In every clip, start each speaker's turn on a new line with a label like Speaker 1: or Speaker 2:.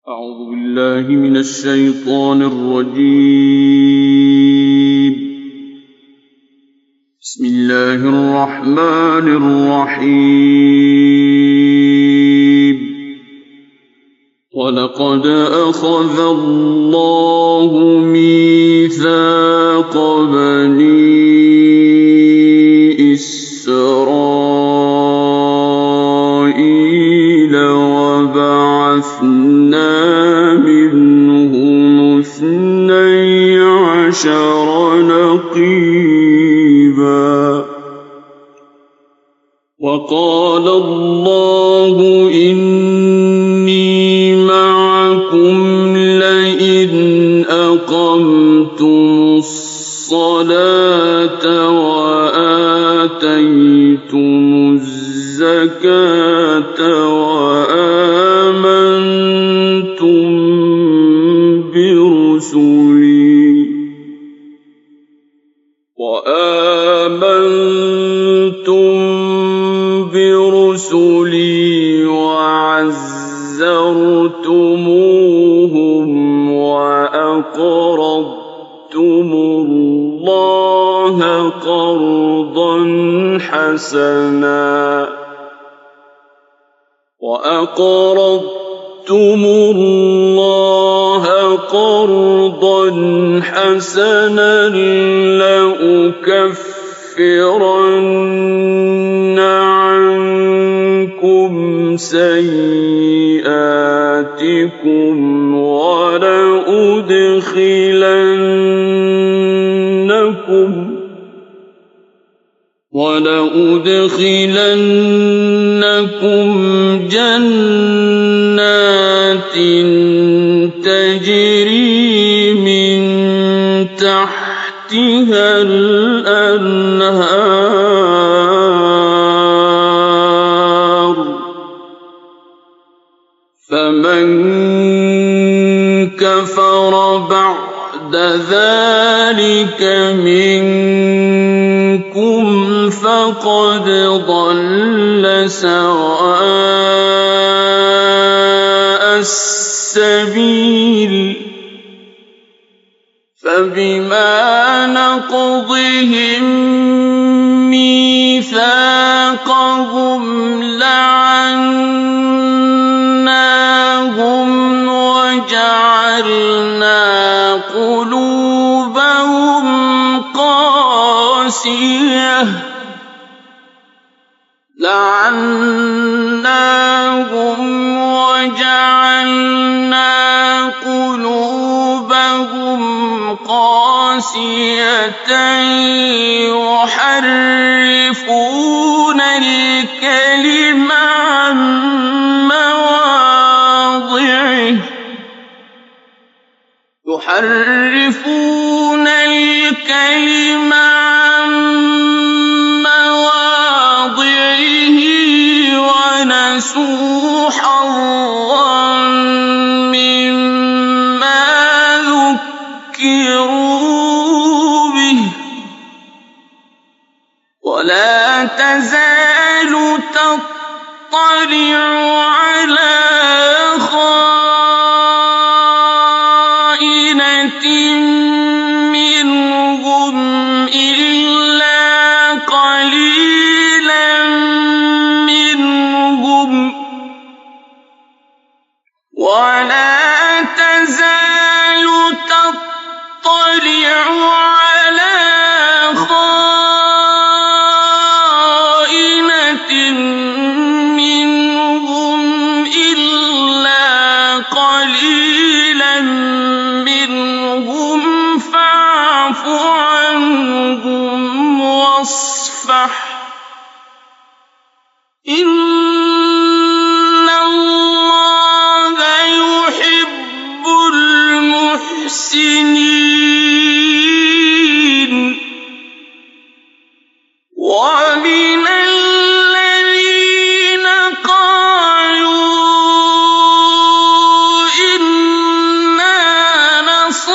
Speaker 1: أعوذ بالله من الشيطان الرجيم. بسم الله الرحمن الرحيم. ولقد أخذ الله ميثاق بني إسرائيل وبعثنا منهم 12 نقيبا وقال الله إني معكم لئن أقمتم الصلاة وآتيتم الزكاة وآمنتم برسلي وعزرتموهم وأقرضتم الله قرضا حسنا لأكفرن عنكم سيئاتكم ولأدخلنكم جنات تجري من تحتها الأنهار فمن كفر بعد ذلك منكم فقد ضل سواء السبيل فبما نقضهم ميثاقهم لعناهم وجعلنا قلوبهم قاسية يحرفون الكلم عن مواضعه ونسوا حظا مما ذكروا به ولا تزال تطلع على خائنة منهم إلا قليلا منهم ولا تزال تطلع على خائنة منهم إلا قليلا منهم فاعف عنهم واصفح إن الله يحب المحسنين ومن الذين قالوا إنا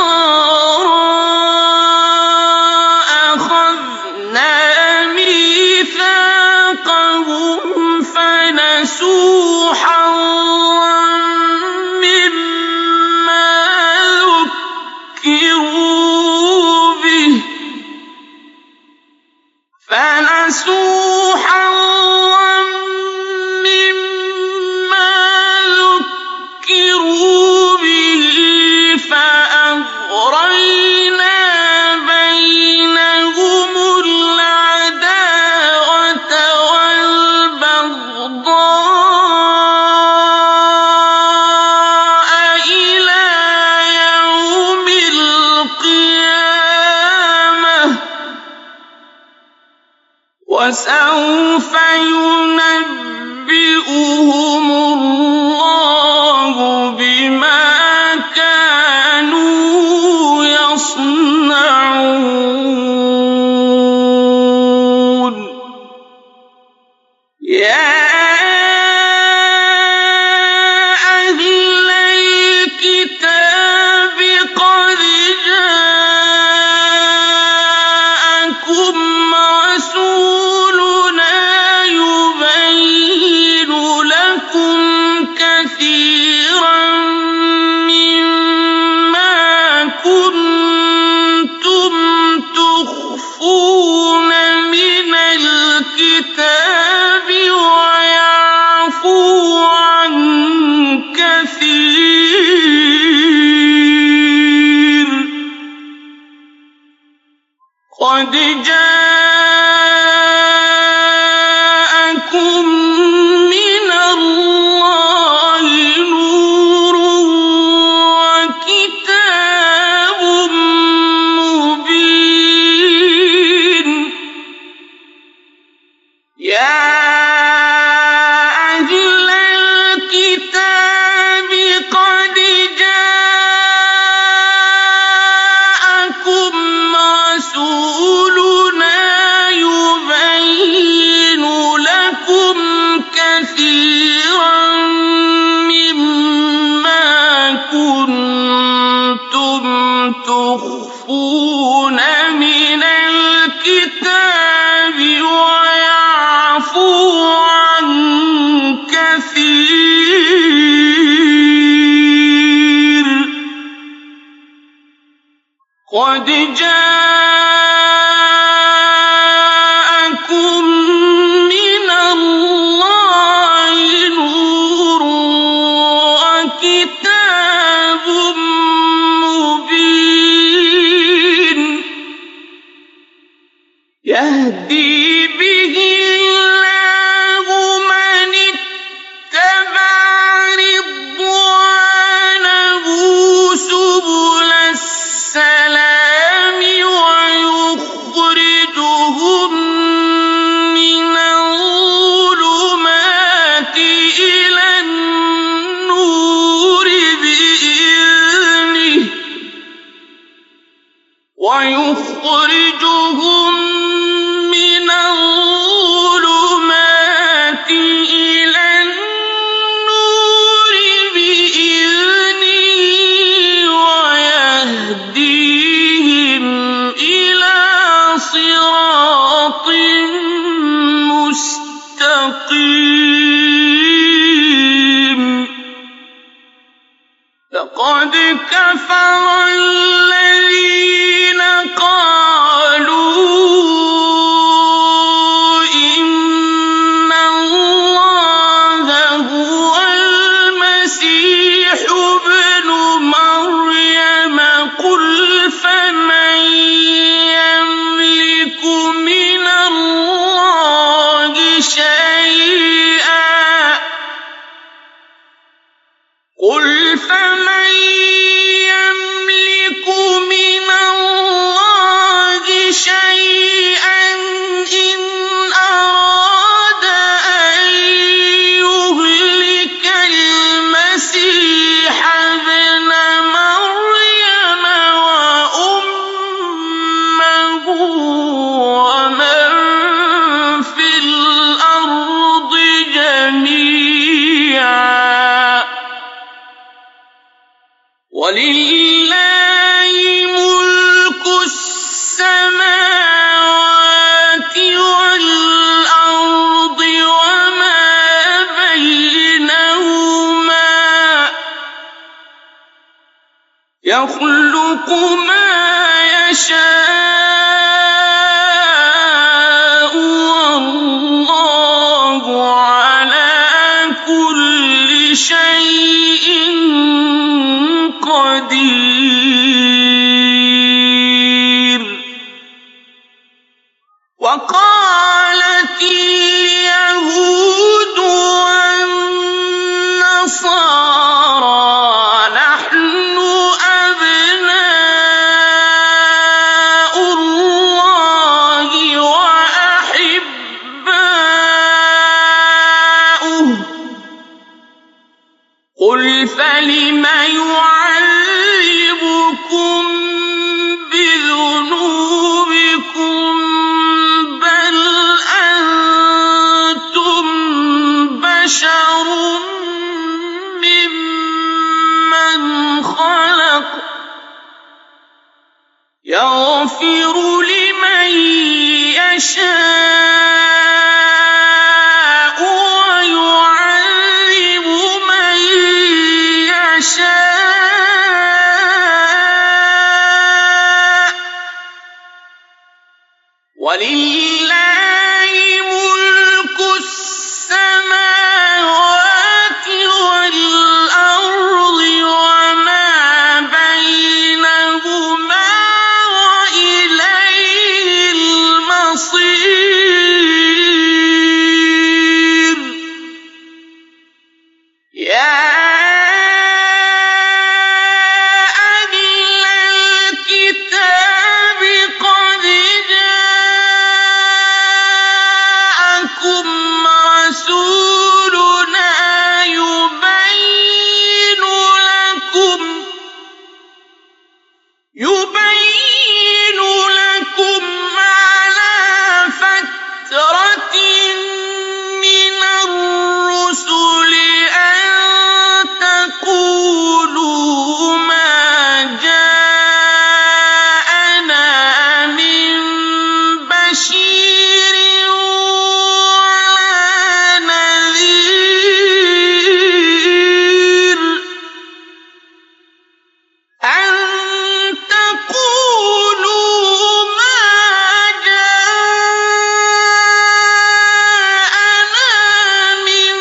Speaker 1: نصارى أخذنا ميثاقهم وسوف ينبئهم الله بما كانوا يصنعون يا أهل الكتاب قد جاءكم رسولنا يبين لكم كثيرا مما كنتم تخفون من الكتاب ويعفو عن كثير قد جاءكم من الله نور وكتاب مبين يا أهل الكتاب قد جاءكم رسولنا يبين لكم كثيرا مما كنتم تخفون من الكتاب ويعفو عن كثير قد جاءكم من الله نور وكتاب مبين يهدي به الله من اتبع رضوانه سبل السلام ويخرجهم من الظلمات إلى النور بإذنه ويخرجهم من الظلمات إلى النور بإذنه ويهديهم إلى صراط مستقيم لقد كفر الذين قالوا إن الله هو المسيح ابن مريم قل فمن يملك من الله شيئا قل فمن يملك من الله شيئا إن أراد أن يهلك المسيح ابن مريم وأمه ومن في الأرض جميعا ولله ملك السماوات والأرض وما بينهما يخلق ما يشاء والله على كل شيء قدير وقالت اليهود والنصارى نحن أبناء يعذبكم بذنوبكم بل أنتم بشر ممن خلق يغفر لمن يشاء ويعذب من يشاء ولله ملك السماوات والأرض وما بينهما وإليه المصير يا أهل الكتاب قد جاءكم رسولنا يبين لكم على فترة من الرسل أن تقولوا ما جاءنا من بشير ولا نذير أن تقولوا ما جاءنا من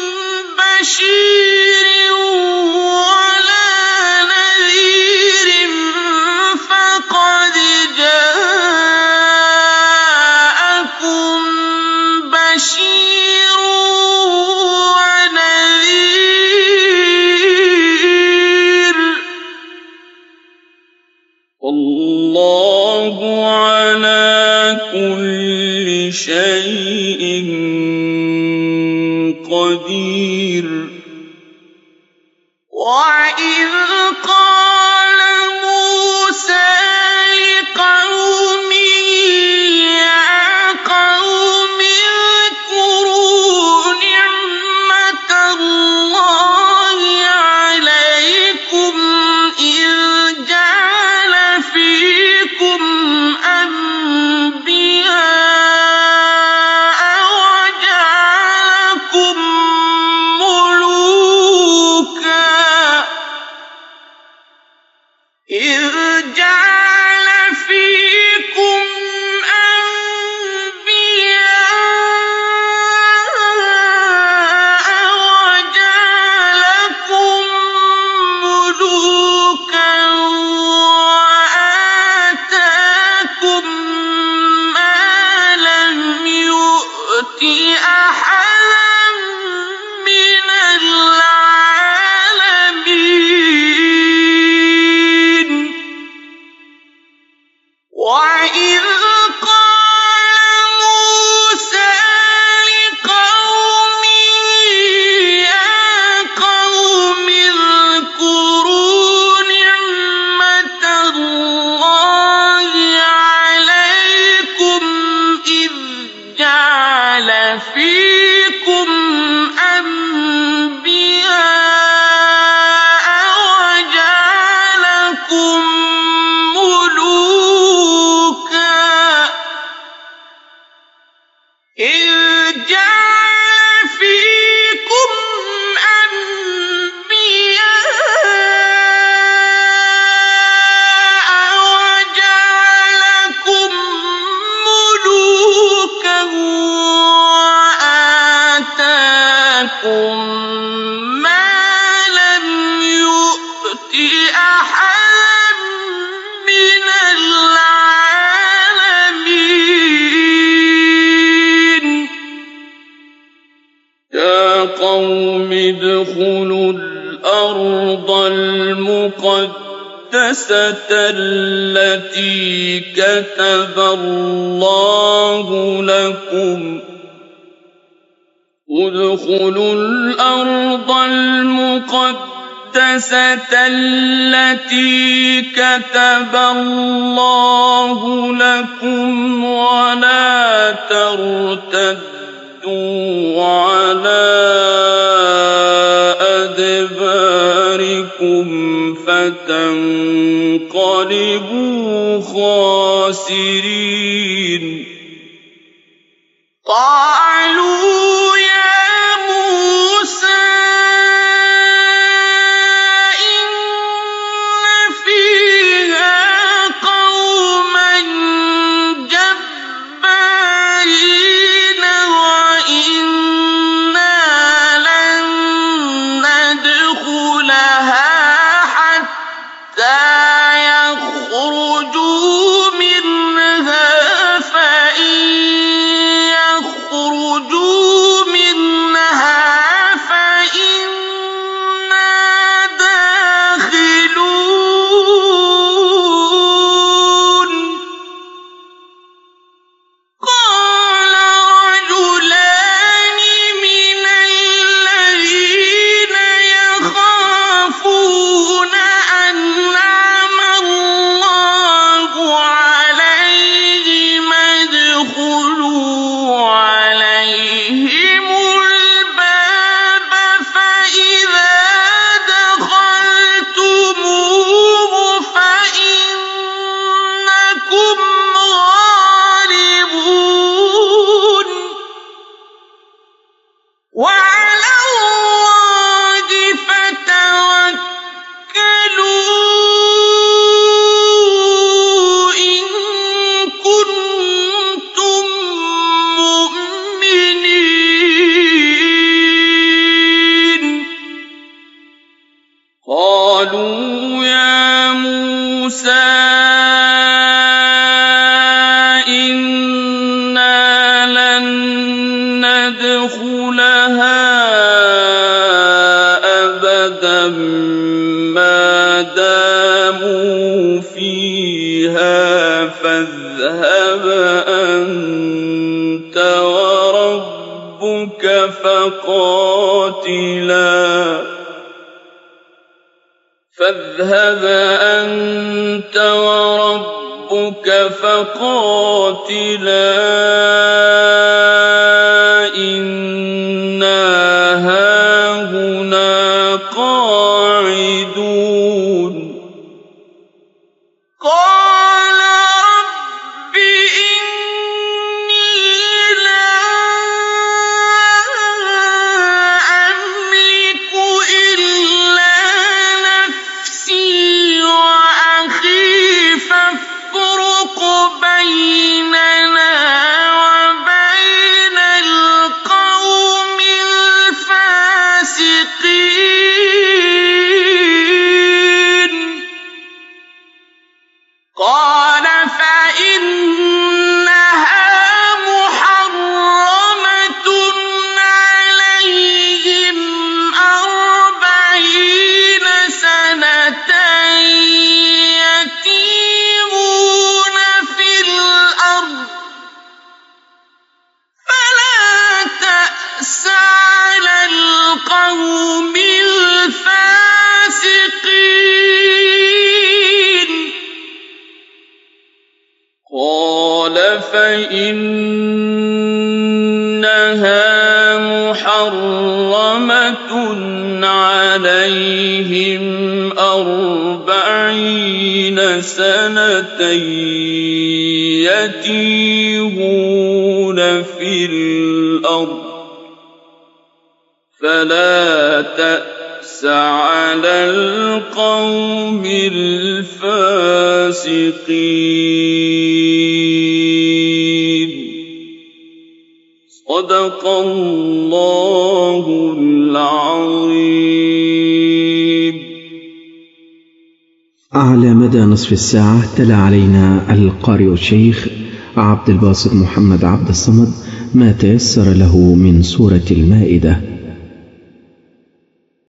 Speaker 1: بشير ولا نذير فقد جاءكم بشير ونذير والله على كل شيء قدير وإذ قال موسى لقومه يا قوم اذكروا نعمة الله عليكم إذ جعل فيكم أنبياء وجعلكم ملوكا إذ جعل فيكم أنبياء وجعلكم ملوكا وآتاكم ما لم يؤت أحدا من العالمين وإذ قال موسى لقومه يا قوم اذكروا نعمة الله عليكم إذ جعل فيكم أنبياء وجعلكم ملوكا إذ جعل فيكم أنبياء وجعلكم ملوكا وآتاكم ما لم يؤت أحدا من العالمين يا قوم ادخلوا الأرض المقدسة التي كتب الله لكم ادخلوا الأرض المقدسة التي كتب الله لكم ولا ترتدوا على أدباركم فتنقلبوا خاسرين قالوا يا موسى إن فيها قوما جبارين وإنا لن ندخلها حتى يخرجوا منها فإن يخرجوا منها فإنا داخلون قال رجلان من الذين يخافون أنعم الله عليهم ادخلوا عليهم الباب فإذا دخلتموه فإنكم غالبون وعلى الله فتوكلوا إن كنتم مؤمنين قالوا يا موسى إنا لن ندخلها أبدا ما داموا فيها فاذهب أنت وربك فقاتلا إنا هاهنا قاعدون قال رب إني لا أملك إلا نفسي وأخي فافرق بيننا وبين القوم الفاسقين قال فإنها محرمة عليهم 40 سنة يتيهون في الأرض فلا تأس على القوم الفاسقين قال فإنها محرمة عليهم 40 سنة يتيهون في الأرض فلا تأس على القوم الفاسقين صدق الله العظيم.
Speaker 2: على مدى نصف الساعة تلا علينا القارئ الشيخ عبد الباسط محمد عبد الصمد ما تيسر له من سورة المائدة.